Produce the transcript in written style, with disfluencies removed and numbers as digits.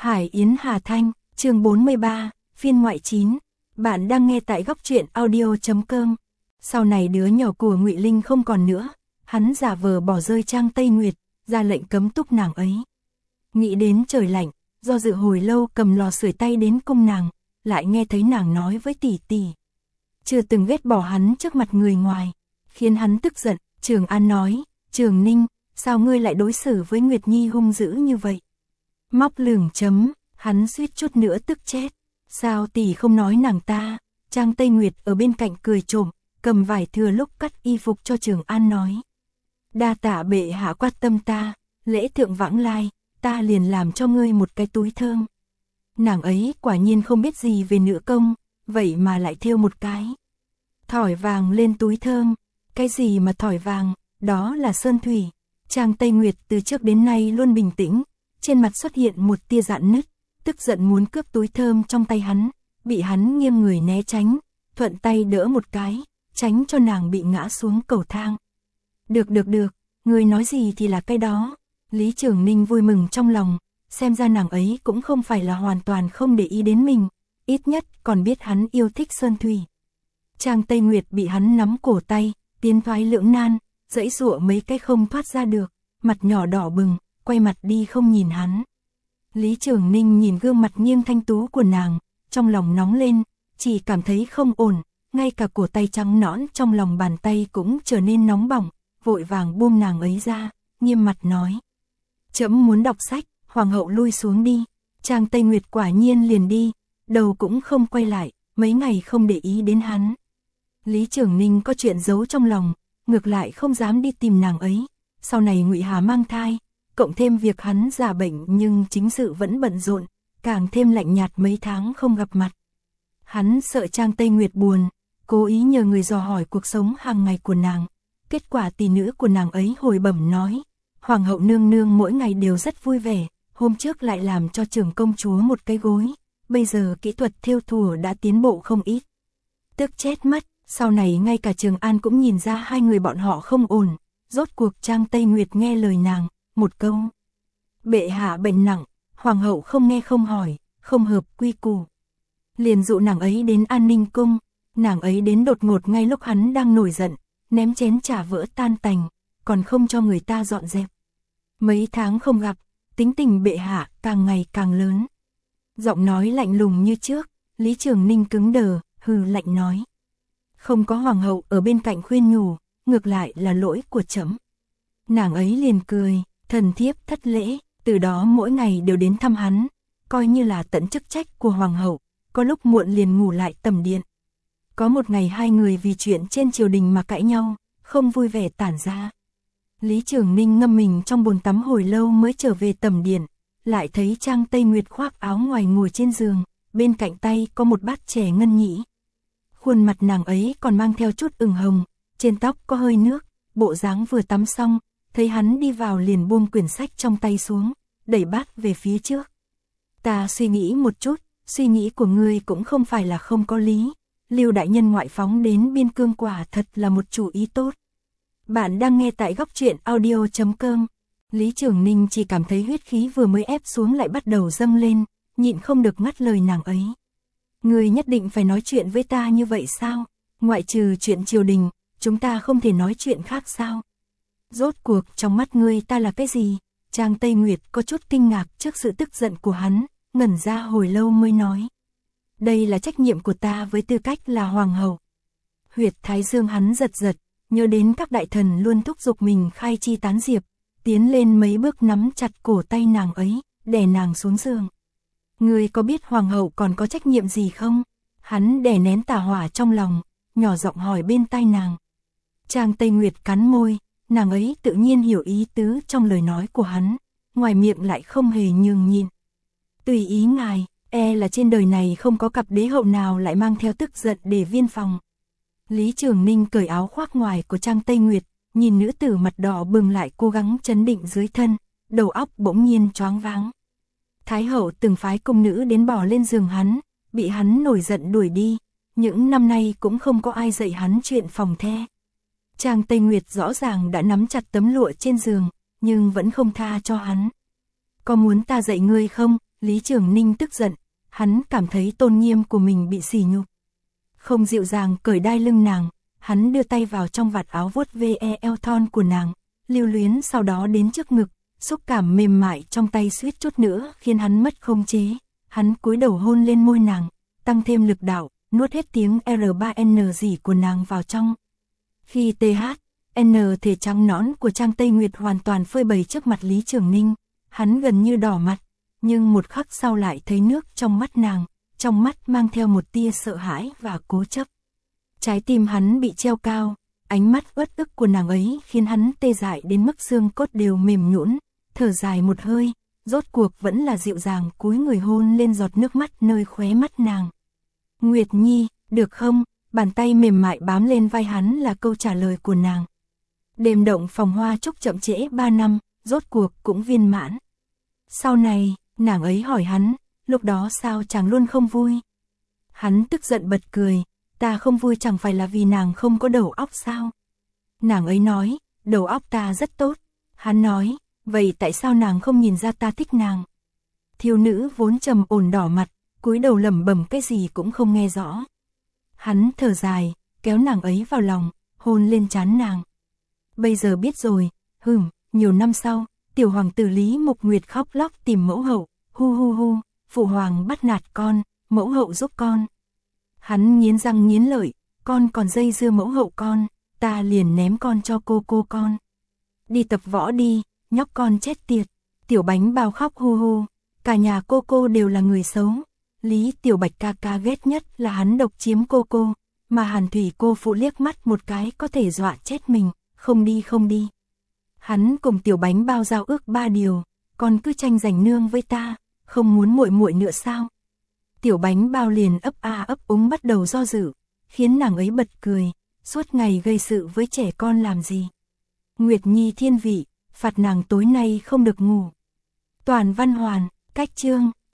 Hải Yến Hà Thanh, chương 43, phiên ngoại 9. Bạn đang nghe tại góc truyện audio.com. Sau này đứa nhỏ của Ngụy Linh không còn nữa, hắn giả vờ bỏ rơi Trang Tây Nguyệt, ra lệnh cấm túc nàng ấy. Nghĩ đến trời lạnh, do dự hồi lâu cầm lò sưởi tay đến cung nàng, lại nghe thấy nàng nói với tỷ tỷ. Chưa từng ghét bỏ hắn trước mặt người ngoài, khiến hắn tức giận. Trường An nói, Trường Ninh, sao ngươi lại đối xử với Nguyệt Nhi hung dữ như vậy? Móc lửng chấm, hắn suýt chút nữa tức chết. Sao tỷ không nói nàng ta? Trang Tây Nguyệt ở bên cạnh cười trộm, cầm vải thừa lúc cắt y phục cho Trường An nói. Đa tạ bệ hạ quan tâm ta, lễ thượng vãng lai, ta liền làm cho ngươi một cái túi thơm. Nàng ấy quả nhiên không biết gì về nữ công, vậy mà lại thêu một cái thỏi vàng lên túi thơm. Cái gì mà thỏi vàng, đó là sơn thủy. Trang Tây Nguyệt từ trước đến nay luôn bình tĩnh, trên mặt xuất hiện một tia rạn nứt, tức giận muốn cướp túi thơm trong tay hắn, bị hắn nghiêng người né tránh, thuận tay đỡ một cái, tránh cho nàng bị ngã xuống cầu thang. Được, ngươi nói gì thì là cái đó. Lý Trường Ninh vui mừng trong lòng, xem ra nàng ấy cũng không phải là hoàn toàn không để ý đến mình, ít nhất còn biết hắn yêu thích sơn thủy. Trang Tây Nguyệt bị hắn nắm cổ tay, tiến thoái lưỡng nan, giãy giụa mấy cái không thoát ra được, mặt nhỏ đỏ bừng, quay mặt đi không nhìn hắn. Lý Trường Ninh nhìn gương mặt nghiêng thanh tú của nàng, trong lòng nóng lên, chỉ cảm thấy không ổn, ngay cả cổ tay trắng nõn trong lòng bàn tay cũng trở nên nóng bỏng, vội vàng buông nàng ấy ra, nghiêm mặt nói. Trẫm muốn đọc sách, hoàng hậu lui xuống đi. Trang Tây Nguyệt quả nhiên liền đi, đầu cũng không quay lại, mấy ngày không để ý đến hắn. Lý Trường Ninh có chuyện giấu trong lòng, ngược lại không dám đi tìm nàng ấy. Sau này Ngụy Hà mang thai, cộng thêm việc hắn giả bệnh nhưng chính sự vẫn bận rộn, càng thêm lạnh nhạt mấy tháng không gặp mặt. Hắn sợ Trang Tây Nguyệt buồn, cố ý nhờ người dò hỏi cuộc sống hàng ngày của nàng. Kết quả tỷ nữ của nàng ấy hồi bẩm nói, hoàng hậu nương nương mỗi ngày đều rất vui vẻ, hôm trước lại làm cho trưởng công chúa một cái gối, bây giờ kỹ thuật thêu thùa đã tiến bộ không ít. Tức chết mất. Sau này ngay cả Trường An cũng nhìn ra hai người bọn họ không ổn, rốt cuộc Trang Tây Nguyệt nghe lời nàng, một câu. Bệ hạ bệnh nặng, hoàng hậu không nghe không hỏi, không hợp quy củ. Liền dụ nàng ấy đến An Ninh cung, nàng ấy đến đột ngột ngay lúc hắn đang nổi giận, ném chén trà vỡ tan tành, còn không cho người ta dọn dẹp. Mấy tháng không gặp, tính tình bệ hạ càng ngày càng lớn. Giọng nói lạnh lùng như trước, Lý Trường Ninh cứng đờ, hừ lạnh nói. Không có hoàng hậu ở bên cạnh khuyên nhủ, ngược lại là lỗi của trẫm. Nàng ấy liền cười, thần thiếp thất lễ, từ đó mỗi ngày đều đến thăm hắn, coi như là tận chức trách của hoàng hậu, có lúc muộn liền ngủ lại tầm điện. Có một ngày hai người vì chuyện trên triều đình mà cãi nhau, không vui vẻ tản ra. Lý Trường Ninh ngâm mình trong bồn tắm hồi lâu mới trở về tầm điện, lại thấy Trang Tây Nguyệt khoác áo ngoài ngồi trên giường, bên cạnh tay có một bát chè ngân nhĩ. Khuôn mặt nàng ấy còn mang theo chút ửng hồng, trên tóc có hơi nước, bộ dáng vừa tắm xong, thấy hắn đi vào liền buông quyển sách trong tay xuống, đẩy bát về phía trước. Ta suy nghĩ một chút, suy nghĩ của ngươi cũng không phải là không có lý, Lưu đại nhân ngoại phóng đến biên cương quả thật là một chủ ý tốt. Bạn đang nghe tại góc truyện audio.com. Lý Trường Ninh chỉ cảm thấy huyết khí vừa mới ép xuống lại bắt đầu dâng lên, nhịn không được ngắt lời nàng ấy. Ngươi nhất định phải nói chuyện với ta như vậy sao? Ngoại trừ chuyện triều đình, chúng ta không thể nói chuyện khác sao? Rốt cuộc trong mắt ngươi ta là cái gì? Trang Tây Nguyệt có chút kinh ngạc trước sự tức giận của hắn, ngẩn ra hồi lâu mới nói. Đây là trách nhiệm của ta với tư cách là hoàng hậu. Huyệt thái dương hắn giật giật, nhớ đến các đại thần luôn thúc giục mình khai chi tán diệp, tiến lên mấy bước nắm chặt cổ tay nàng ấy, đè nàng xuống giường. Ngươi có biết hoàng hậu còn có trách nhiệm gì không? Hắn đè nén tà hỏa trong lòng, nhỏ giọng hỏi bên tai nàng. Trang Tây Nguyệt cắn môi, nàng ấy tự nhiên hiểu ý tứ trong lời nói của hắn, ngoài miệng lại không hề nhường nhịn. Tùy ý ngài, là trên đời này không có cặp đế hậu nào lại mang theo tức giận để viên phòng. Lý Trường Ninh cởi áo khoác ngoài của Trang Tây Nguyệt, nhìn nữ tử mặt đỏ bừng lại cố gắng trấn định dưới thân, đầu óc bỗng nhiên choáng váng. Thái hậu từng phái cung nữ đến bỏ lên giường hắn, bị hắn nổi giận đuổi đi, những năm nay cũng không có ai dạy hắn chuyện phòng the. Trang Tây Nguyệt rõ ràng đã nắm chặt tấm lụa trên giường, nhưng vẫn không tha cho hắn. Có muốn ta dạy ngươi không? Lý Trường Ninh tức giận, hắn cảm thấy tôn nghiêm của mình bị sỉ nhục. Không dịu dàng cởi đai lưng nàng, hắn đưa tay vào trong vạt áo vuốt ve eo thon của nàng, lưu luyến sau đó đến trước ngực, xúc cảm mềm mại trong tay suýt chút nữa khiến hắn mất khống chế. Hắn cúi đầu hôn lên môi nàng, tăng thêm lực đạo, nuốt hết tiếng R3N gì của nàng vào trong. Khi THN thể trắng nõn của Trang Tây Nguyệt hoàn toàn phơi bày trước mặt Lý Trường Ninh, hắn gần như đỏ mặt, nhưng một khắc sau lại thấy nước trong mắt nàng, trong mắt mang theo một tia sợ hãi và cố chấp. Trái tim hắn bị treo cao, ánh mắt uất ức của nàng ấy khiến hắn tê dại đến mức xương cốt đều mềm nhũn, thở dài một hơi, rốt cuộc vẫn là dịu dàng cúi người hôn lên giọt nước mắt nơi khóe mắt nàng. Nguyệt Nhi, được không? Bàn tay mềm mại bám lên vai hắn là câu trả lời của nàng. Đêm động phòng hoa trúc chậm trễ 3 năm, rốt cuộc cũng viên mãn. Sau này, nàng ấy hỏi hắn, lúc đó sao chàng luôn không vui? Hắn tức giận bật cười, ta không vui chẳng phải là vì nàng không có đầu óc sao? Nàng ấy nói, đầu óc ta rất tốt. Hắn nói, vậy tại sao nàng không nhìn ra ta thích nàng? Thiếu nữ vốn trầm ổn đỏ mặt, cúi đầu lẩm bẩm cái gì cũng không nghe rõ. Hắn thở dài, kéo nàng ấy vào lòng, hôn lên trán nàng. Bây giờ biết rồi, nhiều năm sau, tiểu hoàng tử Lý Mục Nguyệt khóc lóc tìm mẫu hậu, hu, phụ hoàng bắt nạt con, mẫu hậu giúp con. Hắn nghiến răng nghiến lợi, con còn dây dưa mẫu hậu con, ta liền ném con cho cô con. Đi tập võ đi, nhóc con chết tiệt. Tiểu Bánh Bao khóc hu, cả nhà cô đều là người xấu. Lý Tiểu Bạch ca ca ghét nhất là hắn độc chiếm cô, mà Hàn Thủy cô phụ liếc mắt một cái có thể dọa chết mình, không đi. Hắn cùng Tiểu Bánh Bao giao ước 3 điều, con cứ tranh giành nương với ta, không muốn muội nữa sao? Tiểu Bánh Bao liền ấp ấp úng bắt đầu do dự, khiến nàng ấy bật cười, suốt ngày gây sự với trẻ con làm gì? Nguyệt Nhi thiên vị, phạt nàng tối nay không được ngủ. Toàn văn hoàn, cách chương